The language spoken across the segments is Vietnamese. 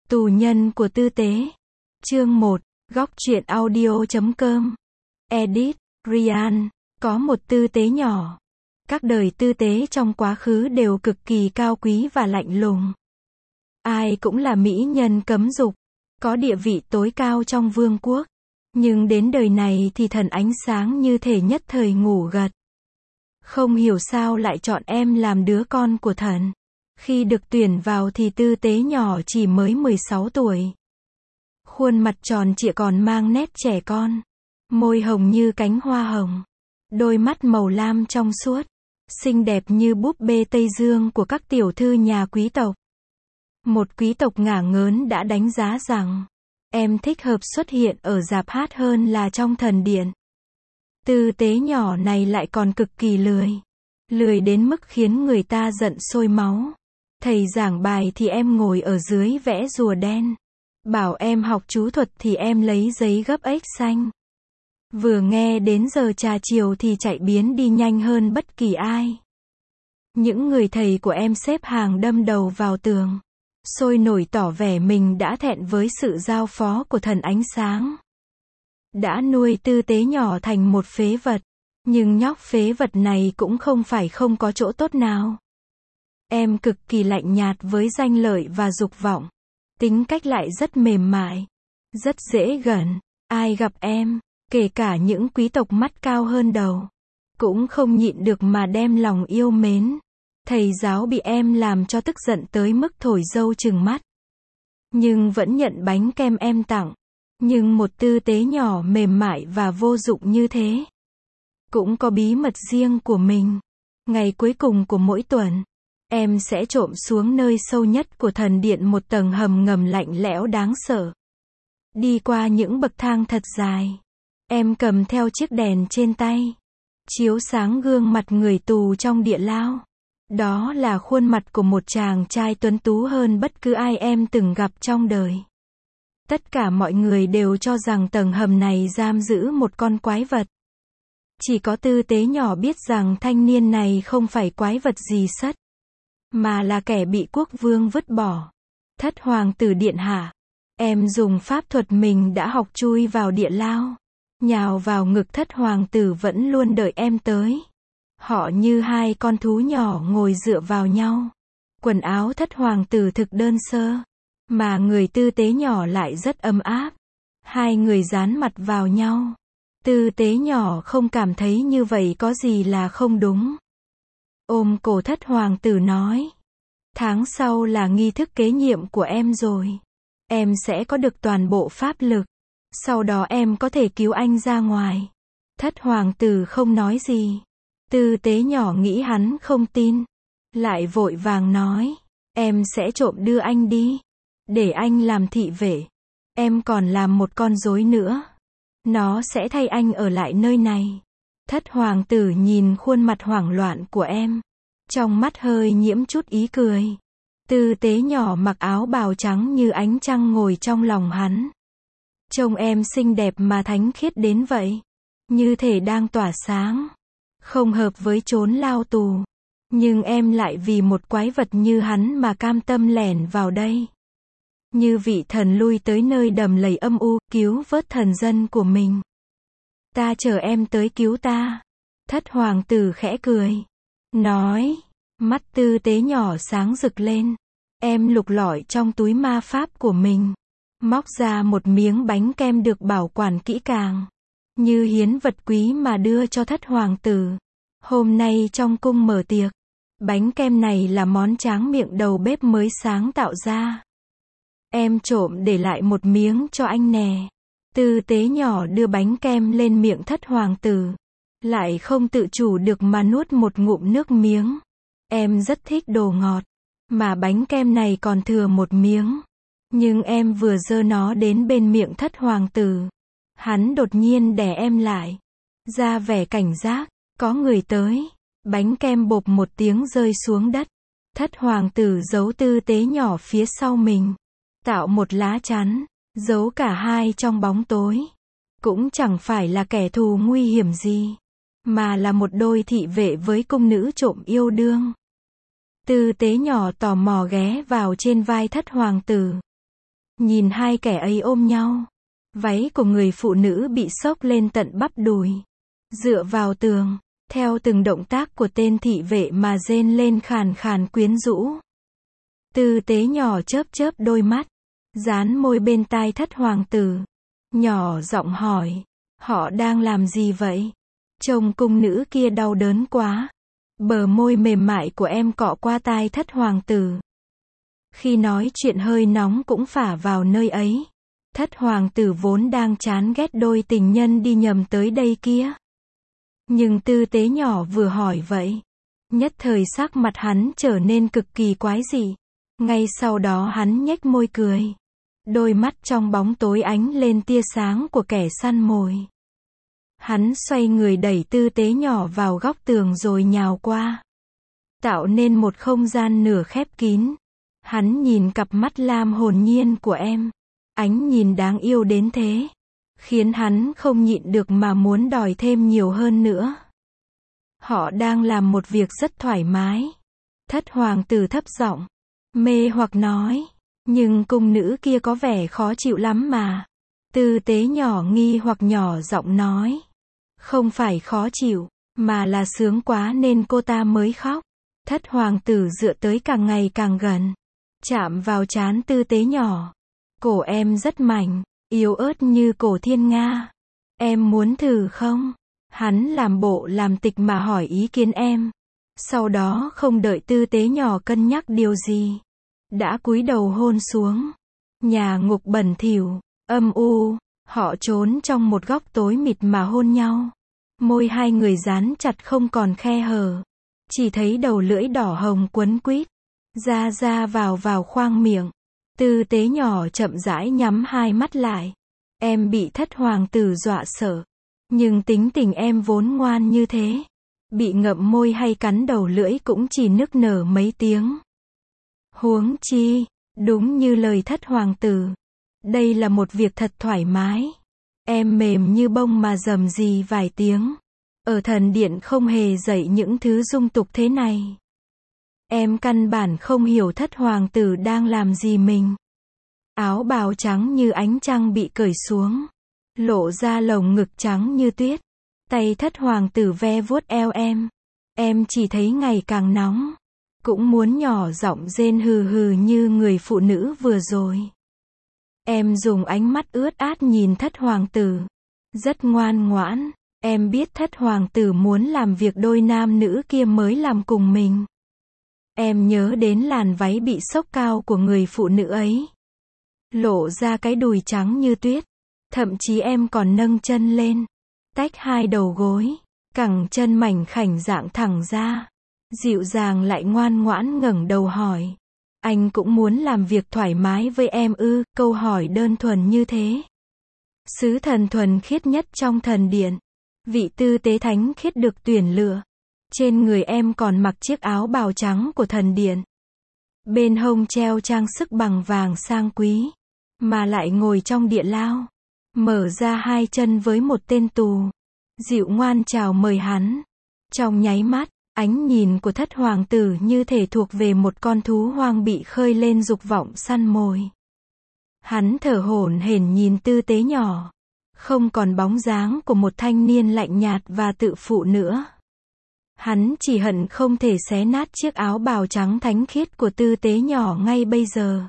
Tù nhân của tư tế. Chương 1, góc truyện audio.com. Edit, Ryan. Có một tư tế nhỏ. Các đời tư tế trong quá khứ đều cực kỳ cao quý và lạnh lùng. Ai cũng là mỹ nhân cấm dục, có địa vị tối cao trong vương quốc. Nhưng đến đời này thì thần ánh sáng như thể nhất thời ngủ gật. Không hiểu sao lại chọn em làm đứa con của thần. Khi được tuyển vào thì tư tế nhỏ chỉ mới 16 tuổi. Khuôn mặt tròn trịa còn mang nét trẻ con. Môi hồng như cánh hoa hồng. Đôi mắt màu lam trong suốt. Xinh đẹp như búp bê Tây Dương của các tiểu thư nhà quý tộc. Một quý tộc ngả ngớn đã đánh giá rằng em thích hợp xuất hiện ở rạp hát hơn là trong thần điện. Tư tế nhỏ này lại còn cực kỳ lười. Lười đến mức khiến người ta giận sôi máu. Thầy giảng bài thì em ngồi ở dưới vẽ rùa đen. Bảo em học chú thuật thì em lấy giấy gấp ếch xanh. Vừa nghe đến giờ trà chiều thì chạy biến đi nhanh hơn bất kỳ ai. Những người thầy của em xếp hàng đâm đầu vào tường. Sôi nổi tỏ vẻ mình đã thẹn với sự giao phó của thần ánh sáng. Đã nuôi tư tế nhỏ thành một phế vật. Nhưng nhóc phế vật này cũng không phải không có chỗ tốt nào. Em cực kỳ lạnh nhạt với danh lợi và dục vọng. Tính cách lại rất mềm mại. Rất dễ gần. Ai gặp em, kể cả những quý tộc mắt cao hơn đầu, cũng không nhịn được mà đem lòng yêu mến. Thầy giáo bị em làm cho tức giận tới mức thổi dâu trừng mắt. Nhưng vẫn nhận bánh kem em tặng. Nhưng một tư tế nhỏ mềm mại và vô dụng như thế cũng có bí mật riêng của mình. Ngày cuối cùng của mỗi tuần, em sẽ trộm xuống nơi sâu nhất của thần điện, một tầng hầm ngầm lạnh lẽo đáng sợ. Đi qua những bậc thang thật dài. Em cầm theo chiếc đèn trên tay, chiếu sáng gương mặt người tù trong địa lao. Đó là khuôn mặt của một chàng trai tuấn tú hơn bất cứ ai em từng gặp trong đời. Tất cả mọi người đều cho rằng tầng hầm này giam giữ một con quái vật. Chỉ có tư tế nhỏ biết rằng thanh niên này không phải quái vật gì sất, mà là kẻ bị quốc vương vứt bỏ. Thất hoàng tử điện hạ. Em dùng pháp thuật mình đã học chui vào địa lao, nhào vào ngực thất hoàng tử vẫn luôn đợi em tới. Họ như hai con thú nhỏ ngồi dựa vào nhau. Quần áo thất hoàng tử thực đơn sơ, mà người tư tế nhỏ lại rất ấm áp. Hai người dán mặt vào nhau. Tư tế nhỏ không cảm thấy như vậy có gì là không đúng. Ôm cổ thất hoàng tử nói: tháng sau là nghi thức kế nhiệm của em rồi. Em sẽ có được toàn bộ pháp lực. Sau đó em có thể cứu anh ra ngoài. Thất hoàng tử không nói gì. Tư tế nhỏ nghĩ hắn không tin. Lại vội vàng nói: em sẽ trộm đưa anh đi. Để anh làm thị vệ. Em còn làm một con rối nữa. Nó sẽ thay anh ở lại nơi này. Thất hoàng tử nhìn khuôn mặt hoảng loạn của em. Trong mắt hơi nhiễm chút ý cười. Tư tế nhỏ mặc áo bào trắng như ánh trăng ngồi trong lòng hắn. Trông em xinh đẹp mà thánh khiết đến vậy. Như thể đang tỏa sáng. Không hợp với chốn lao tù. Nhưng em lại vì một quái vật như hắn mà cam tâm lẻn vào đây. Như vị thần lui tới nơi đầm lầy âm u, cứu vớt thần dân của mình. Ta chờ em tới cứu ta. Thất hoàng tử khẽ cười. Nói. Mắt tư tế nhỏ sáng rực lên. Em lục lọi trong túi ma pháp của mình. Móc ra một miếng bánh kem được bảo quản kỹ càng. Như hiến vật quý mà đưa cho thất hoàng tử. Hôm nay trong cung mở tiệc. Bánh kem này là món tráng miệng đầu bếp mới sáng tạo ra. Em trộm để lại một miếng cho anh nè. Tư tế nhỏ đưa bánh kem lên miệng thất hoàng tử. Lại không tự chủ được mà nuốt một ngụm nước miếng. Em rất thích đồ ngọt. Mà bánh kem này còn thừa một miếng. Nhưng em vừa giơ nó đến bên miệng thất hoàng tử. Hắn đột nhiên đè em lại. Ra vẻ cảnh giác. Có người tới. Bánh kem bộp một tiếng rơi xuống đất. Thất hoàng tử giấu tư tế nhỏ phía sau mình. Tạo một lá chắn. Giấu cả hai trong bóng tối. Cũng chẳng phải là kẻ thù nguy hiểm gì. Mà là một đôi thị vệ với cung nữ trộm yêu đương. Tư tế nhỏ tò mò ghé vào trên vai thất hoàng tử. Nhìn hai kẻ ấy ôm nhau. Váy của người phụ nữ bị xốc lên tận bắp đùi. Dựa vào tường, theo từng động tác của tên thị vệ mà rên lên khàn khàn quyến rũ. Tư tế nhỏ chớp chớp đôi mắt, dán môi bên tai thất hoàng tử. Nhỏ giọng hỏi, họ đang làm gì vậy? Trông cung nữ kia đau đớn quá. Bờ môi mềm mại của em cọ qua tai thất hoàng tử. Khi nói chuyện hơi nóng cũng phả vào nơi ấy. Thất hoàng tử vốn đang chán ghét đôi tình nhân đi nhầm tới đây kia. Nhưng tư tế nhỏ vừa hỏi vậy, nhất thời sắc mặt hắn trở nên cực kỳ quái dị. Ngay sau đó hắn nhếch môi cười. Đôi mắt trong bóng tối ánh lên tia sáng của kẻ săn mồi. Hắn xoay người đẩy tư tế nhỏ vào góc tường rồi nhào qua. Tạo nên một không gian nửa khép kín. Hắn nhìn cặp mắt lam hồn nhiên của em. Ánh nhìn đáng yêu đến thế. Khiến hắn không nhịn được mà muốn đòi thêm nhiều hơn nữa. Họ đang làm một việc rất thoải mái. Thất hoàng tử thấp giọng, mê hoặc nói. Nhưng cung nữ kia có vẻ khó chịu lắm mà. Tư tế nhỏ nghi hoặc nhỏ giọng nói. Không phải khó chịu, mà là sướng quá nên cô ta mới khóc. Thất hoàng tử dựa tới càng ngày càng gần. Chạm vào trán tư tế nhỏ. Cổ em rất mảnh, yếu ớt như cổ thiên nga. Em muốn thử không? Hắn làm bộ làm tịch mà hỏi ý kiến em. Sau đó không đợi tư tế nhỏ cân nhắc điều gì. Đã cúi đầu hôn xuống. Nhà ngục bẩn thỉu, âm u, họ trốn trong một góc tối mịt mà hôn nhau. Môi hai người dán chặt không còn khe hở. Chỉ thấy đầu lưỡi đỏ hồng quấn quýt. Ra ra vào khoang miệng. Tư tế nhỏ chậm rãi nhắm hai mắt lại. Em bị thất hoàng tử dọa sợ. Nhưng tính tình em vốn ngoan như thế. Bị ngậm môi hay cắn đầu lưỡi cũng chỉ nức nở mấy tiếng. Huống chi, đúng như lời thất hoàng tử. Đây là một việc thật thoải mái. Em mềm như bông mà rầm rì vài tiếng. Ở thần điện không hề dạy những thứ dung tục thế này. Em căn bản không hiểu thất hoàng tử đang làm gì mình. Áo bào trắng như ánh trăng bị cởi xuống. Lộ ra lồng ngực trắng như tuyết. Tay thất hoàng tử ve vuốt eo em. Em chỉ thấy ngày càng nóng. Cũng muốn nhỏ giọng rên hừ hừ như người phụ nữ vừa rồi. Em dùng ánh mắt ướt át nhìn thất hoàng tử. Rất ngoan ngoãn. Em biết thất hoàng tử muốn làm việc đôi nam nữ kia mới làm cùng mình. Em nhớ đến làn váy bị xốc cao của người phụ nữ ấy. Lộ ra cái đùi trắng như tuyết. Thậm chí em còn nâng chân lên. Tách hai đầu gối. Cẳng chân mảnh khảnh dạng thẳng ra. Dịu dàng lại ngoan ngoãn ngẩng đầu hỏi. Anh cũng muốn làm việc thoải mái với em ư? Câu hỏi đơn thuần như thế. Sứ thần thuần khiết nhất trong thần điện. Vị tư tế thánh khiết được tuyển lựa. Trên người em còn mặc chiếc áo bào trắng của thần điện. Bên hông treo trang sức bằng vàng sang quý. Mà lại ngồi trong địa lao. Mở ra hai chân với một tên tù. Dịu ngoan chào mời hắn. Trong nháy mắt, ánh nhìn của thất hoàng tử như thể thuộc về một con thú hoang bị khơi lên dục vọng săn mồi. Hắn thở hổn hển nhìn tư tế nhỏ. Không còn bóng dáng của một thanh niên lạnh nhạt và tự phụ nữa. Hắn chỉ hận không thể xé nát chiếc áo bào trắng thánh khiết của tư tế nhỏ ngay bây giờ.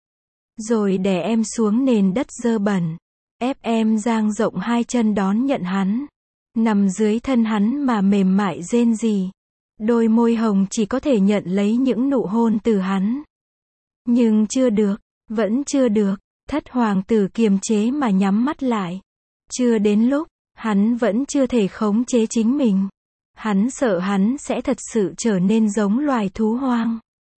Rồi đè em xuống nền đất dơ bẩn. Ép em dang rộng hai chân đón nhận hắn. Nằm dưới thân hắn mà mềm mại rên rỉ. Đôi môi hồng chỉ có thể nhận lấy những nụ hôn từ hắn. Nhưng chưa được, vẫn chưa được. Thất hoàng tử kiềm chế mà nhắm mắt lại. Chưa đến lúc, hắn vẫn chưa thể khống chế chính mình. Hắn sợ hắn sẽ thật sự trở nên giống loài thú hoang.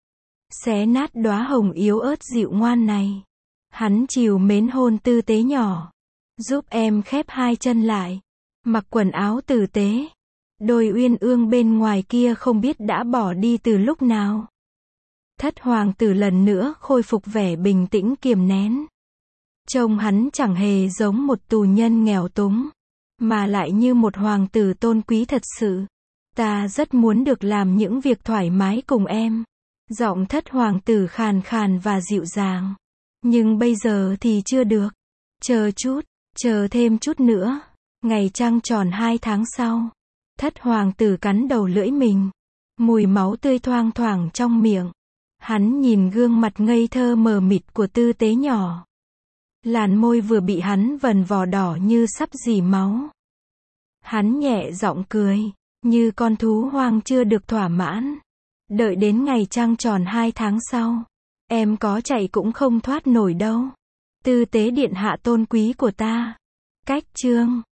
Xé nát đóa hồng yếu ớt dịu ngoan này. Hắn trìu mến hôn tư tế nhỏ. Giúp em khép hai chân lại. Mặc quần áo tử tế. Đôi uyên ương bên ngoài kia không biết đã bỏ đi từ lúc nào. Thất hoàng tử lần nữa khôi phục vẻ bình tĩnh kiềm nén. Trông hắn chẳng hề giống một tù nhân nghèo túng. Mà lại như một hoàng tử tôn quý thật sự. Ta rất muốn được làm những việc thoải mái cùng em. Giọng thất hoàng tử khàn khàn và dịu dàng. Nhưng bây giờ thì chưa được. Chờ chút, chờ thêm chút nữa. Ngày trăng tròn 2 tháng sau. Thất hoàng tử cắn đầu lưỡi mình. Mùi máu tươi thoang thoảng trong miệng. Hắn nhìn gương mặt ngây thơ mờ mịt của tư tế nhỏ. Làn môi vừa bị hắn vần vò đỏ như sắp rỉ máu. Hắn nhẹ giọng cười, như con thú hoang chưa được thỏa mãn. Đợi đến ngày trăng tròn 2 tháng sau, em có chạy cũng không thoát nổi đâu. Tư tế điện hạ tôn quý của ta. Cách chương